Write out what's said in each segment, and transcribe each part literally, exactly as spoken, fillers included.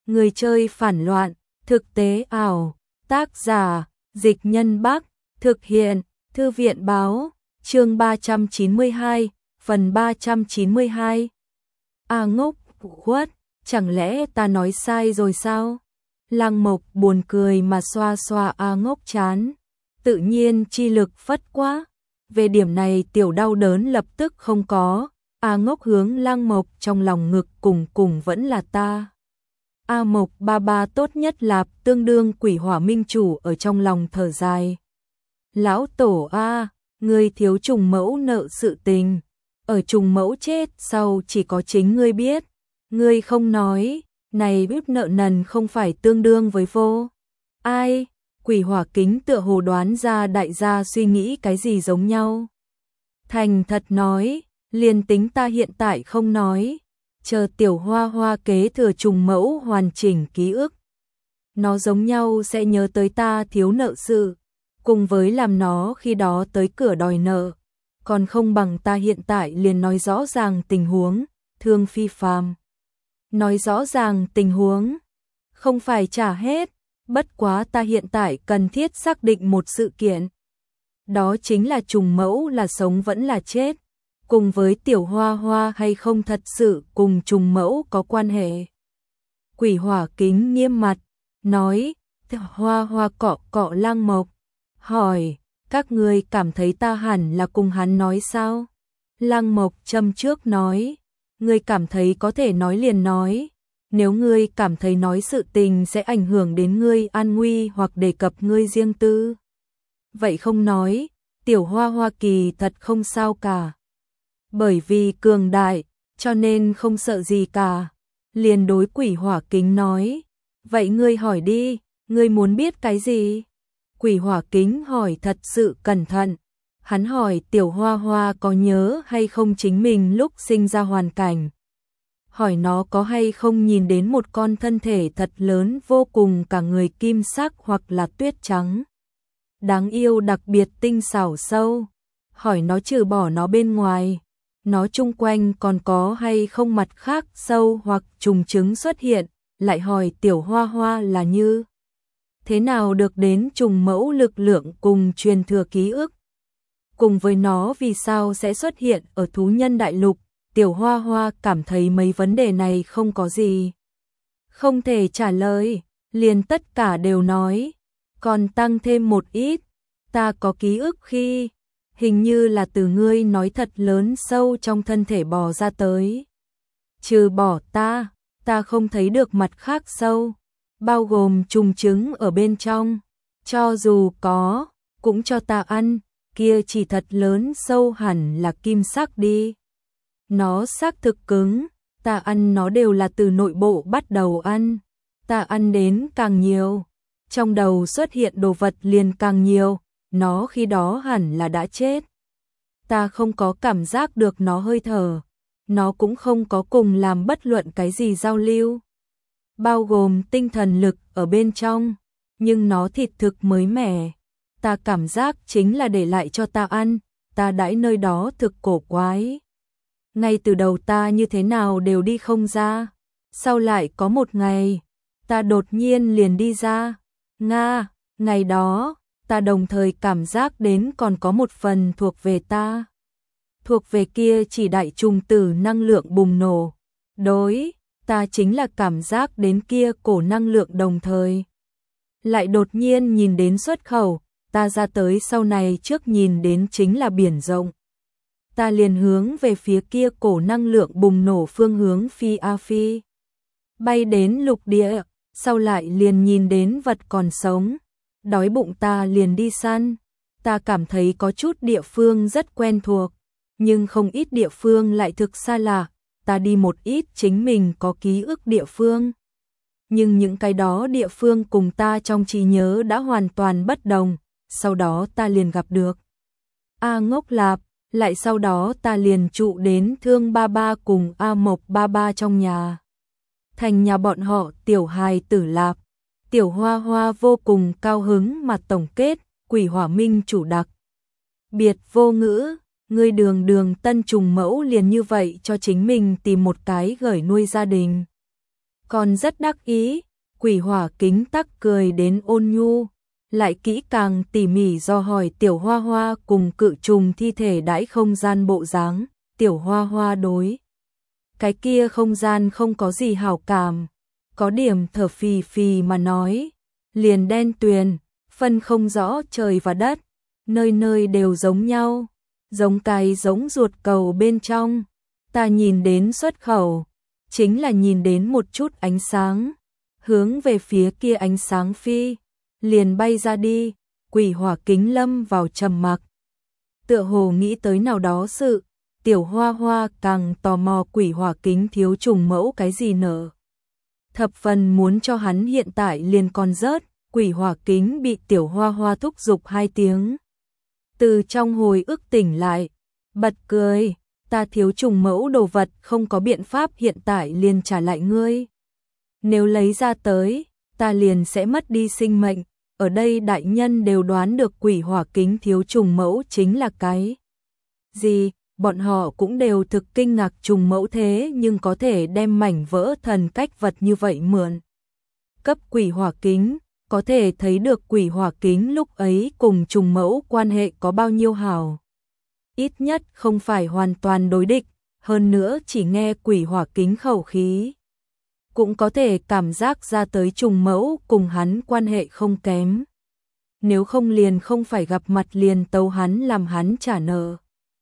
Người chơi phản loạn, thực tế ảo, tác giả, Dịch Nhân Bắc, thực hiện, Thư viện báo, chương ba trăm chín mươi hai, phần ba trăm chín mươi hai. A ngốc, khuất, chẳng lẽ ta nói sai rồi sao? Lăng Mộc buồn cười mà xoa xoa A ngốc chán, tự nhiên chi lực phất quá. Về điểm này tiểu đau đớn lập tức không có, A ngốc hướng Lăng Mộc trong lòng ngực cùng cùng vẫn là ta. A Mộc ba ba tốt nhất là tương đương quỷ hỏa minh chủ ở trong lòng thở dài. Lão tổ A, ngươi thiếu trùng mẫu nợ sự tình, ở trùng mẫu chết sau chỉ có chính ngươi biết, ngươi không nói, này biết nợ nần không phải tương đương với vô. Ai? Quỷ hỏa kính tựa hồ đoán ra đại gia suy nghĩ cái gì giống nhau. Thành thật nói, liền tính ta hiện tại không nói, chờ tiểu hoa hoa kế thừa trùng mẫu hoàn chỉnh ký ức. Nó giống nhau sẽ nhớ tới ta thiếu nợ sự, cùng với làm nó khi đó tới cửa đòi nợ, còn không bằng ta hiện tại liền nói rõ ràng tình huống, thương phi phàm. Nói rõ ràng tình huống, không phải trả hết, bất quá ta hiện tại cần thiết xác định một sự kiện. Đó chính là trùng mẫu là sống vẫn là chết, cùng với tiểu hoa hoa hay không thật sự cùng trùng mẫu có quan hệ. Quỷ hỏa kính nghiêm mặt, nói, hoa hoa cọ cọ Lăng Mộc, hỏi, các ngươi cảm thấy ta hẳn là cùng hắn nói sao? Lăng Mộc châm trước nói, ngươi cảm thấy có thể nói liền nói, nếu ngươi cảm thấy nói sự tình sẽ ảnh hưởng đến ngươi an nguy hoặc đề cập ngươi riêng tư, vậy không nói, tiểu hoa hoa kỳ thật không sao cả. Bởi vì cường đại, cho nên không sợ gì cả. Liền đối quỷ hỏa kính nói, vậy ngươi hỏi đi, ngươi muốn biết cái gì? Quỷ hỏa kính hỏi thật sự cẩn thận. Hắn hỏi tiểu hoa hoa có nhớ hay không chính mình lúc sinh ra hoàn cảnh. Hỏi nó có hay không nhìn đến một con thân thể thật lớn vô cùng cả người kim sắc hoặc là tuyết trắng. Đáng yêu đặc biệt tinh xảo sâu. Hỏi nó trừ bỏ nó bên ngoài, nó chung quanh còn có hay không mặt khác sâu hoặc trùng trứng xuất hiện, lại hỏi tiểu hoa hoa là như thế nào được đến trùng mẫu lực lượng cùng truyền thừa ký ức. Cùng với nó vì sao sẽ xuất hiện ở thú nhân đại lục, tiểu hoa hoa cảm thấy mấy vấn đề này không có gì không thể trả lời, liền tất cả đều nói, còn tăng thêm một ít, ta có ký ức khi hình như là từ ngươi nói thật lớn sâu trong thân thể bò ra tới. Trừ bỏ ta, ta không thấy được mặt khác sâu, bao gồm trùng trứng ở bên trong, cho dù có, cũng cho ta ăn, kia chỉ thật lớn sâu hẳn là kim sắc đi. Nó xác thực cứng, ta ăn nó đều là từ nội bộ bắt đầu ăn, ta ăn đến càng nhiều, trong đầu xuất hiện đồ vật liền càng nhiều. Nó khi đó hẳn là đã chết. Ta không có cảm giác được nó hơi thở. Nó cũng không có cùng làm bất luận cái gì giao lưu. Bao gồm tinh thần lực ở bên trong. Nhưng nó thịt thực mới mẻ. Ta cảm giác chính là để lại cho ta ăn. Ta đãi nơi đó thực cổ quái. Ngay từ đầu ta như thế nào đều đi không ra. Sau lại có một ngày, ta đột nhiên liền đi ra. Nga, ngày đó ta đồng thời cảm giác đến còn có một phần thuộc về ta. Thuộc về kia chỉ đại trùng tử năng lượng bùng nổ. Đối, ta chính là cảm giác đến kia cổ năng lượng đồng thời. Lại đột nhiên nhìn đến xuất khẩu, ta ra tới sau này trước nhìn đến chính là biển rộng. Ta liền hướng về phía kia cổ năng lượng bùng nổ phương hướng phi a phi. Bay đến lục địa, sau lại liền nhìn đến vật còn sống. Đói bụng ta liền đi săn, ta cảm thấy có chút địa phương rất quen thuộc, nhưng không ít địa phương lại thực xa lạ, ta đi một ít chính mình có ký ức địa phương. Nhưng những cái đó địa phương cùng ta trong trí nhớ đã hoàn toàn bất đồng, sau đó ta liền gặp được A Ngốc Lạp, lại sau đó ta liền trụ đến Thương Ba Ba cùng A Mộc Ba Ba trong nhà. Thành nhà bọn họ tiểu hài tử Lạp. Tiểu hoa hoa vô cùng cao hứng mà tổng kết, quỷ hỏa minh chủ đặc biệt vô ngữ, ngươi đường đường tân trùng mẫu liền như vậy cho chính mình tìm một cái gởi nuôi gia đình. còn rất đắc ý. Quỷ hỏa kính tắc cười đến ôn nhu, lại kỹ càng tỉ mỉ do hỏi Tiểu Hoa Hoa cùng cự trùng thi thể đãi không gian bộ dáng. Tiểu Hoa Hoa đối cái kia không gian không có gì hảo cảm, có điểm thở phì phì mà nói, liền đen tuyền, phân không rõ trời và đất, nơi nơi đều giống nhau, giống cái giống ruột cầu bên trong. Ta nhìn đến xuất khẩu, chính là nhìn đến một chút ánh sáng, hướng về phía kia ánh sáng phi, liền bay ra đi. Quỷ hỏa kính lâm vào trầm mặc, tựa hồ nghĩ tới nào đó sự. Tiểu Hoa Hoa càng tò mò quỷ hỏa kính thiếu trùng mẫu cái gì nở. Thập phần muốn cho hắn hiện tại liền con rớt. Quỷ hỏa kính bị Tiểu Hoa Hoa thúc giục hai tiếng, từ trong hồi ức tỉnh lại, bật cười, ta thiếu trùng mẫu đồ vật không có biện pháp hiện tại liền trả lại ngươi. Nếu lấy ra tới, ta liền sẽ mất đi sinh mệnh. Ở đây đại nhân đều đoán được quỷ hỏa kính thiếu trùng mẫu chính là cái gì, bọn họ cũng đều thực kinh ngạc trùng mẫu thế nhưng có thể đem mảnh vỡ thần cách vật như vậy mượn cấp quỷ hỏa kính, có thể thấy được quỷ hỏa kính lúc ấy cùng trùng mẫu quan hệ có bao nhiêu hảo. Ít nhất không phải hoàn toàn đối địch, hơn nữa chỉ nghe quỷ hỏa kính khẩu khí, cũng có thể cảm giác ra tới trùng mẫu cùng hắn quan hệ không kém. Nếu không liền không phải gặp mặt liền tấu hắn làm hắn trả nợ,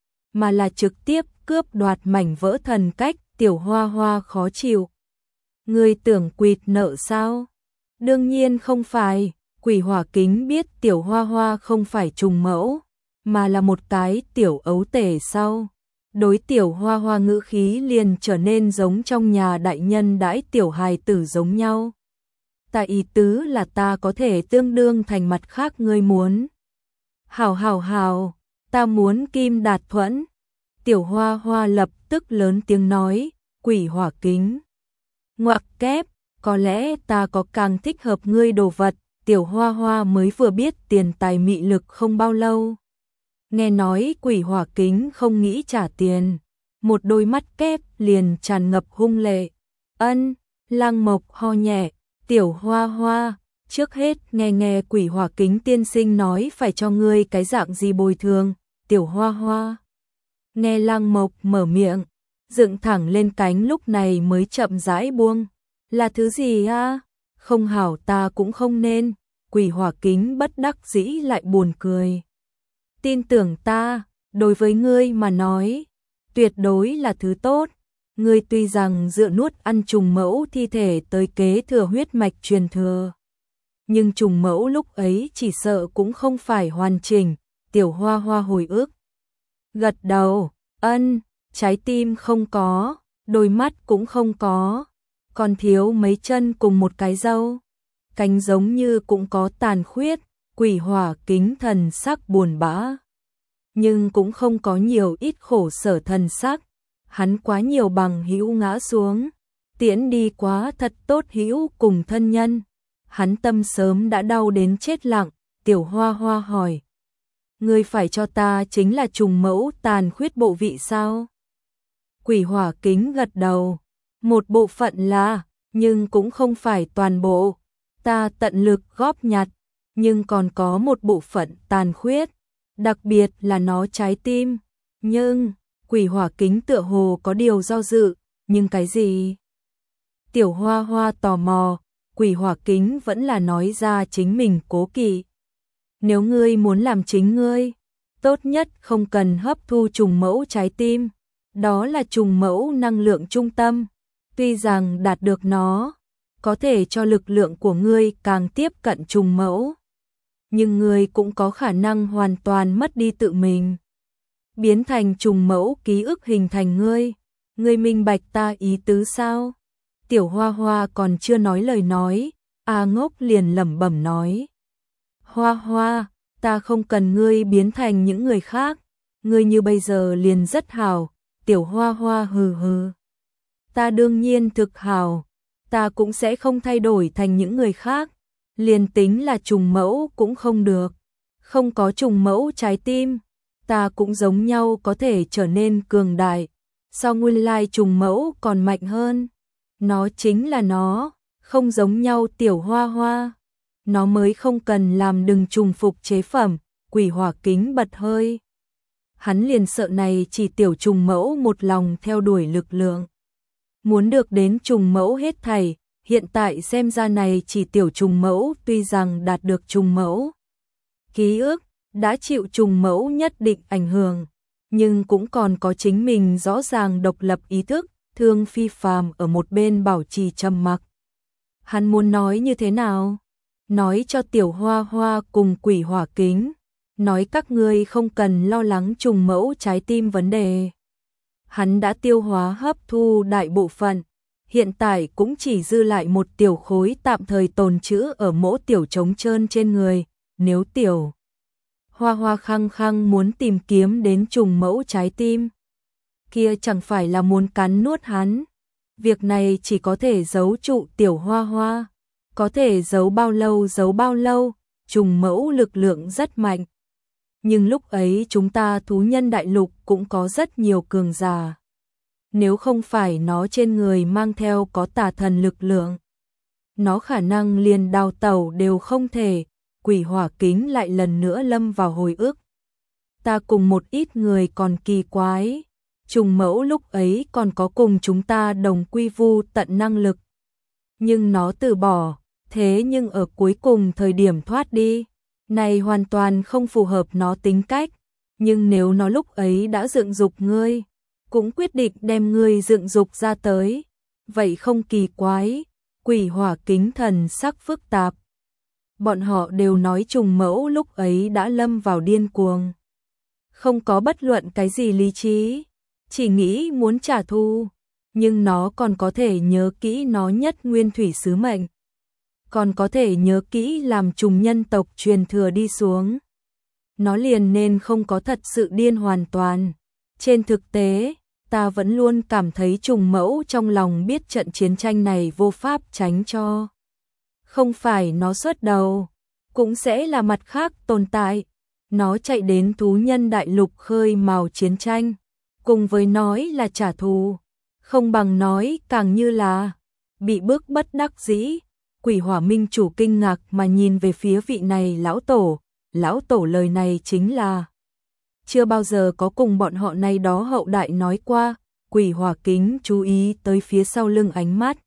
mà là trực tiếp cướp đoạt mảnh vỡ thần cách. Tiểu Hoa Hoa khó chịu. Ngươi tưởng quỵt nợ sao? Đương nhiên không phải. Quỷ hỏa kính biết Tiểu Hoa Hoa không phải trùng mẫu, mà là một cái tiểu ấu tể sau. Đối Tiểu Hoa Hoa ngữ khí liền trở nên giống trong nhà đại nhân đãi tiểu hài tử giống nhau. Ta ý tứ là ta có thể tương đương thành mặt khác ngươi muốn. Hảo hảo hảo, ta muốn kim đạt thuẫn. Tiểu Hoa Hoa lập tức lớn tiếng nói. Quỷ hỏa kính ngoặc kép, có lẽ ta có càng thích hợp ngươi đồ vật. Tiểu Hoa Hoa mới vừa biết tiền tài mị lực không bao lâu, nghe nói quỷ hỏa kính không nghĩ trả tiền, một đôi mắt kép liền tràn ngập hung lệ. Ân, Lăng Mộc ho nhẹ. Tiểu Hoa Hoa, trước hết nghe nghe quỷ hỏa kính tiên sinh nói phải cho ngươi cái dạng gì bồi thường. Tiểu Hoa Hoa nghe Lăng Mộc mở miệng, dựng thẳng lên cánh lúc này mới chậm rãi buông. Là thứ gì a? Không hảo ta cũng không nên. Quỷ hỏa kính bất đắc dĩ lại buồn cười. Tin tưởng ta, đối với ngươi mà nói, tuyệt đối là thứ tốt. Ngươi tuy rằng dựa nuốt ăn trùng mẫu thi thể tới kế thừa huyết mạch truyền thừa, nhưng trùng mẫu lúc ấy chỉ sợ cũng không phải hoàn chỉnh. Tiểu Hoa Hoa hồi ức, gật đầu, ân, trái tim không có, đôi mắt cũng không có, còn thiếu mấy chân cùng một cái râu, cánh giống như cũng có tàn khuyết. Quỷ hỏa kính thần sắc buồn bã, nhưng cũng không có nhiều ít khổ sở thần sắc. Hắn quá nhiều bằng hữu ngã xuống, tiễn đi quá thật tốt hữu cùng thân nhân, hắn tâm sớm đã đau đến chết lặng. Tiểu Hoa Hoa hỏi, ngươi phải cho ta chính là trùng mẫu tàn khuyết bộ vị sao? Quỷ hỏa kính gật đầu, một bộ phận là, nhưng cũng không phải toàn bộ, ta tận lực góp nhặt, nhưng còn có một bộ phận tàn khuyết, đặc biệt là nó trái tim. Nhưng, quỷ hỏa kính tựa hồ có điều do dự, nhưng cái gì? Tiểu Hoa Hoa tò mò, quỷ hỏa kính vẫn là nói ra chính mình cố kỵ. Nếu ngươi muốn làm chính ngươi, tốt nhất không cần hấp thu trùng mẫu trái tim, đó là trùng mẫu năng lượng trung tâm. Tuy rằng đạt được nó, có thể cho lực lượng của ngươi càng tiếp cận trùng mẫu, nhưng ngươi cũng có khả năng hoàn toàn mất đi tự mình, biến thành trùng mẫu ký ức hình thành ngươi. Ngươi minh bạch ta ý tứ sao? Tiểu Hoa Hoa còn chưa nói lời nói, A Ngốc liền lẩm bẩm nói. Hoa Hoa, ta không cần ngươi biến thành những người khác, ngươi như bây giờ liền rất hảo. Tiểu Hoa Hoa hừ hừ. Ta đương nhiên thực hảo, ta cũng sẽ không thay đổi thành những người khác, liền tính là trùng mẫu cũng không được. Không có trùng mẫu trái tim, ta cũng giống nhau có thể trở nên cường đại, so nguyên lai trùng mẫu còn mạnh hơn. Nó chính là nó, không giống nhau Tiểu Hoa Hoa. Nó mới không cần làm đừng trùng phục chế phẩm, Quỷ Hỏa Kính bật hơi. Hắn liền sợ này chỉ tiểu trùng mẫu một lòng theo đuổi lực lượng. Muốn được đến trùng mẫu hết thảy, hiện tại xem ra này chỉ tiểu trùng mẫu tuy rằng đạt được trùng mẫu ký ức, đã chịu trùng mẫu nhất định ảnh hưởng, nhưng cũng còn có chính mình rõ ràng độc lập ý thức. Thương Phi Phàm ở một bên bảo trì trầm mặc. Hắn muốn nói như thế nào? Nói cho Tiểu Hoa Hoa cùng Quỷ Hỏa Kính, nói các ngươi không cần lo lắng trùng mẫu trái tim vấn đề. Hắn đã tiêu hóa hấp thu đại bộ phận, hiện tại cũng chỉ dư lại một tiểu khối tạm thời tồn trữ ở mỗi tiểu trống trơn trên người. Nếu Tiểu Hoa Hoa khăng khăng muốn tìm kiếm đến trùng mẫu trái tim, kia chẳng phải là muốn cắn nuốt hắn. Việc này chỉ có thể giấu trụ Tiểu Hoa Hoa, có thể giấu bao lâu giấu bao lâu, trùng mẫu lực lượng rất mạnh. Nhưng lúc ấy chúng ta thú nhân đại lục cũng có rất nhiều cường giả. Nếu không phải nó trên người mang theo có tà thần lực lượng, nó khả năng liền đào tẩu đều không thể. Quỷ Hỏa Kính lại lần nữa lâm vào hồi ức. Ta cùng một ít người còn kỳ quái, trùng mẫu lúc ấy còn có cùng chúng ta đồng quy vu tận năng lực. Nhưng nó từ bỏ, thế nhưng ở cuối cùng thời điểm thoát đi, này hoàn toàn không phù hợp nó tính cách. Nhưng nếu nó lúc ấy đã dựng dục ngươi, cũng quyết định đem ngươi dựng dục ra tới, vậy không kỳ quái. Quỷ Hỏa Kính thần sắc phức tạp. Bọn họ đều nói trùng mẫu lúc ấy đã lâm vào điên cuồng, không có bất luận cái gì lý trí, chỉ nghĩ muốn trả thù. Nhưng nó còn có thể nhớ kỹ nó nhất nguyên thủy sứ mệnh, còn có thể nhớ kỹ làm trùng nhân tộc truyền thừa đi xuống. Nó liền nên không có thật sự điên hoàn toàn. Trên thực tế, ta vẫn luôn cảm thấy trùng mẫu trong lòng biết trận chiến tranh này vô pháp tránh cho. Không phải nó xuất đầu, cũng sẽ là mặt khác tồn tại. Nó chạy đến thú nhân đại lục khơi mào chiến tranh, cùng với nói là trả thù, không bằng nói càng như là bị bức bất đắc dĩ. Quỷ Hỏa Minh chủ kinh ngạc mà nhìn về phía vị này lão tổ. Lão tổ lời này chính là chưa bao giờ có cùng bọn họ này đó hậu đại nói qua. Quỷ Hỏa Kính chú ý tới phía sau lưng ánh mắt,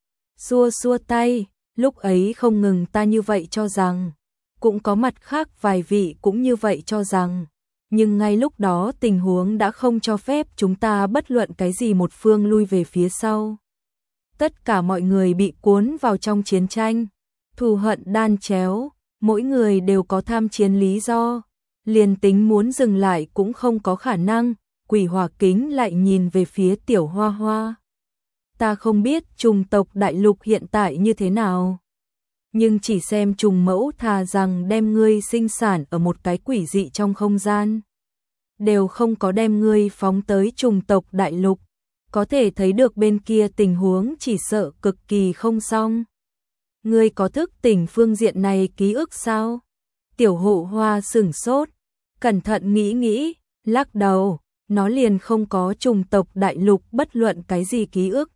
xua xua tay. Lúc ấy không ngừng ta như vậy cho rằng, cũng có mặt khác vài vị cũng như vậy cho rằng, nhưng ngay lúc đó tình huống đã không cho phép chúng ta bất luận cái gì một phương lui về phía sau. Tất cả mọi người bị cuốn vào trong chiến tranh, thù hận đan chéo, mỗi người đều có tham chiến lý do, liền tính muốn dừng lại cũng không có khả năng. Quỷ Hỏa Kính lại nhìn về phía Tiểu Hoa Hoa. Ta không biết trùng tộc đại lục hiện tại như thế nào, nhưng chỉ xem trùng mẫu thà rằng đem ngươi sinh sản ở một cái quỷ dị trong không gian, đều không có đem ngươi phóng tới trùng tộc đại lục. Có thể thấy được bên kia tình huống chỉ sợ cực kỳ không xong. Ngươi có thức tỉnh phương diện này ký ức sao? Tiểu Hộ Hoa sửng sốt, cẩn thận nghĩ nghĩ, lắc đầu, nó liền không có trùng tộc đại lục bất luận cái gì ký ức.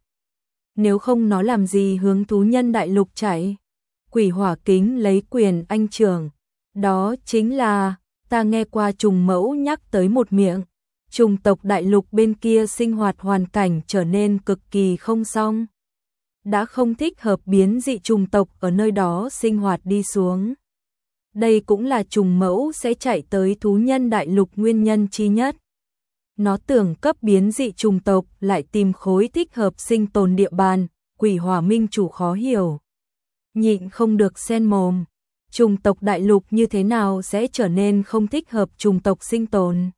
Nếu không nó làm gì hướng thú nhân đại lục chạy? Quỷ Hỏa Kính lấy quyền anh trưởng. Đó chính là, ta nghe qua trùng mẫu nhắc tới một miệng. Trùng tộc đại lục bên kia sinh hoạt hoàn cảnh trở nên cực kỳ không xong. Đã không thích hợp biến dị trùng tộc ở nơi đó sinh hoạt đi xuống. Đây cũng là trùng mẫu sẽ chạy tới thú nhân đại lục nguyên nhân chi nhất. Nó tưởng cấp biến dị trùng tộc lại tìm khối thích hợp sinh tồn địa bàn. Quỷ Hỏa Minh chủ khó hiểu, nhịn không được xen mồm. Trùng tộc đại lục như thế nào sẽ trở nên không thích hợp trùng tộc sinh tồn?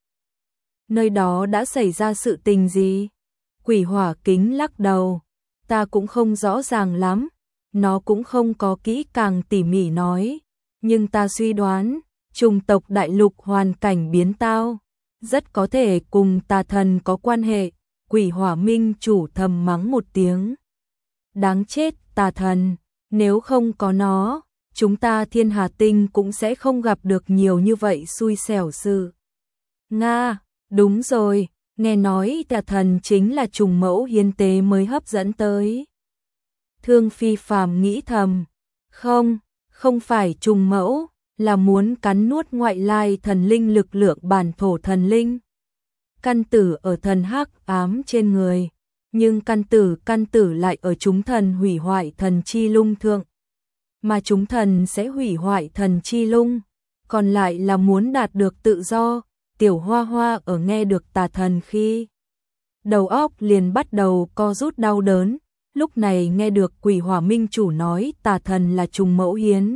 Nơi đó đã xảy ra sự tình gì? Quỷ Hỏa Kính lắc đầu, ta cũng không rõ ràng lắm, nó cũng không có kỹ càng tỉ mỉ nói, nhưng ta suy đoán, trùng tộc đại lục hoàn cảnh biến tao, rất có thể cùng tà thần có quan hệ. Quỷ Hỏa Minh chủ thầm mắng một tiếng. Đáng chết tà thần, nếu không có nó, chúng ta Thiên Hà Tinh cũng sẽ không gặp được nhiều như vậy xui xẻo sự. Nga, đúng rồi, nghe nói tà thần chính là trùng mẫu hiến tế mới hấp dẫn tới. Thương Phi Phàm nghĩ thầm, không, không phải trùng mẫu, là muốn cắn nuốt ngoại lai thần linh lực lượng bản thổ thần linh. Căn tử ở thần hắc ám trên người, nhưng căn tử căn tử lại ở chúng thần hủy hoại thần chi lung thượng. Mà chúng thần sẽ hủy hoại thần chi lung, còn lại là muốn đạt được tự do. Tiểu Hoa Hoa ở nghe được tà thần khi đầu óc liền bắt đầu co rút đau đớn, lúc này nghe được Quỷ Hỏa Minh chủ nói tà thần là trùng mẫu hiến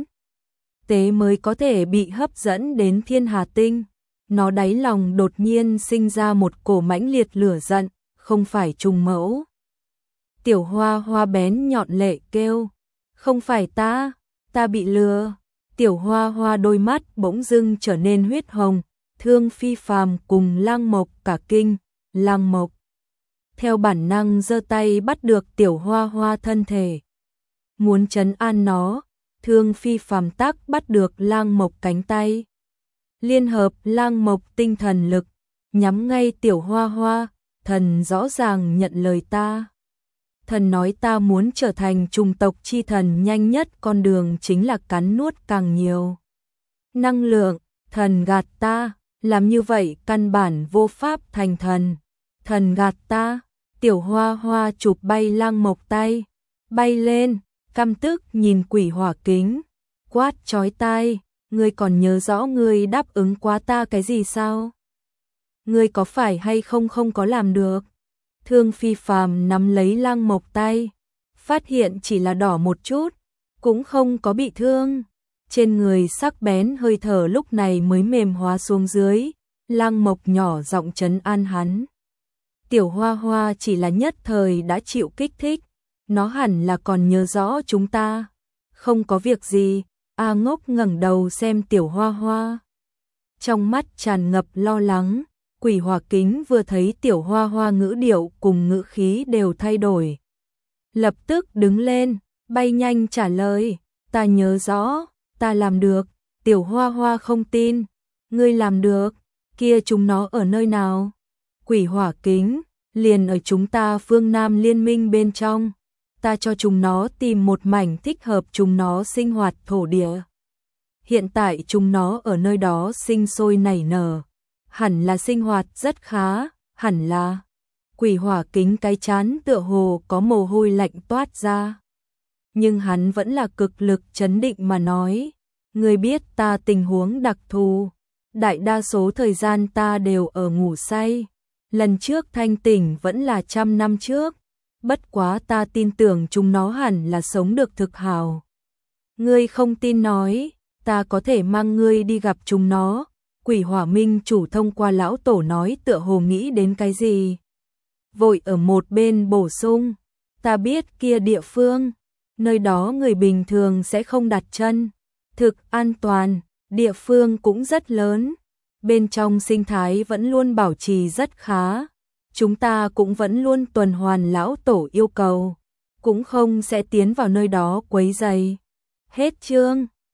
tế mới có thể bị hấp dẫn đến Thiên Hà Tinh. Nó đáy lòng đột nhiên sinh ra một cổ mãnh liệt lửa giận, không phải trùng mẫu. Tiểu Hoa Hoa bén nhọn lệ kêu, không phải ta, ta bị lừa. Tiểu Hoa Hoa đôi mắt bỗng dưng trở nên huyết hồng, Thương Phi Phàm cùng Lăng Mộc cả kinh. Lăng Mộc theo bản năng giơ tay bắt được Tiểu Hoa Hoa thân thể, muốn trấn an nó. Thương Phi Phàm tắc bắt được Lăng Mộc cánh tay, liên hợp Lăng Mộc tinh thần lực, nhắm ngay Tiểu Hoa Hoa. Thần rõ ràng nhận lời ta. Thần nói ta muốn trở thành trùng tộc chi thần, nhanh nhất con đường chính là cắn nuốt càng nhiều năng lượng. Thần gạt ta, làm như vậy căn bản vô pháp thành thần. Thần gạt ta. Tiểu Hoa Hoa chụp bay Lăng Mộc tay, bay lên, căm tức nhìn Quỷ Hỏa Kính, quát chói tai, ngươi còn nhớ rõ ngươi đáp ứng quá ta cái gì sao? Ngươi có phải hay không không có làm được? Thương Phi Phàm nắm lấy Lăng Mộc tay, phát hiện chỉ là đỏ một chút, cũng không có bị thương. Trên người sắc bén hơi thở lúc này mới mềm hóa xuống dưới. Lăng Mộc nhỏ giọng trấn an hắn. Tiểu Hoa Hoa chỉ là nhất thời đã chịu kích thích, nó hẳn là còn nhớ rõ chúng ta. Không có việc gì. A Ngốc ngẩng đầu xem Tiểu Hoa Hoa, trong mắt tràn ngập lo lắng. Quỷ Hỏa Kính vừa thấy Tiểu Hoa Hoa ngữ điệu cùng ngữ khí đều thay đổi, lập tức đứng lên, bay nhanh trả lời, ta nhớ rõ, ta làm được. Tiểu Hoa Hoa không tin, ngươi làm được, kia chúng nó ở nơi nào? Quỷ Hỏa Kính, liền ở chúng ta phương Nam liên minh bên trong, ta cho chúng nó tìm một mảnh thích hợp chúng nó sinh hoạt thổ địa. Hiện tại chúng nó ở nơi đó sinh sôi nảy nở, hẳn là sinh hoạt rất khá, hẳn là. Quỷ Hỏa Kính cái chán tựa hồ có mồ hôi lạnh toát ra. Nhưng hắn vẫn là cực lực trấn định mà nói, ngươi biết ta tình huống đặc thù, đại đa số thời gian ta đều ở ngủ say, lần trước thanh tỉnh vẫn là trăm năm trước, bất quá ta tin tưởng chúng nó hẳn là sống được thực hảo. Ngươi không tin nói, ta có thể mang ngươi đi gặp chúng nó. Quỷ Hỏa Minh chủ thông qua lão tổ nói tựa hồ nghĩ đến cái gì, vội ở một bên bổ sung, ta biết kia địa phương, nơi đó người bình thường sẽ không đặt chân, thực an toàn, địa phương cũng rất lớn, bên trong sinh thái vẫn luôn bảo trì rất khá, chúng ta cũng vẫn luôn tuần hoàn lão tổ yêu cầu, cũng không sẽ tiến vào nơi đó quấy rầy. Hết chương.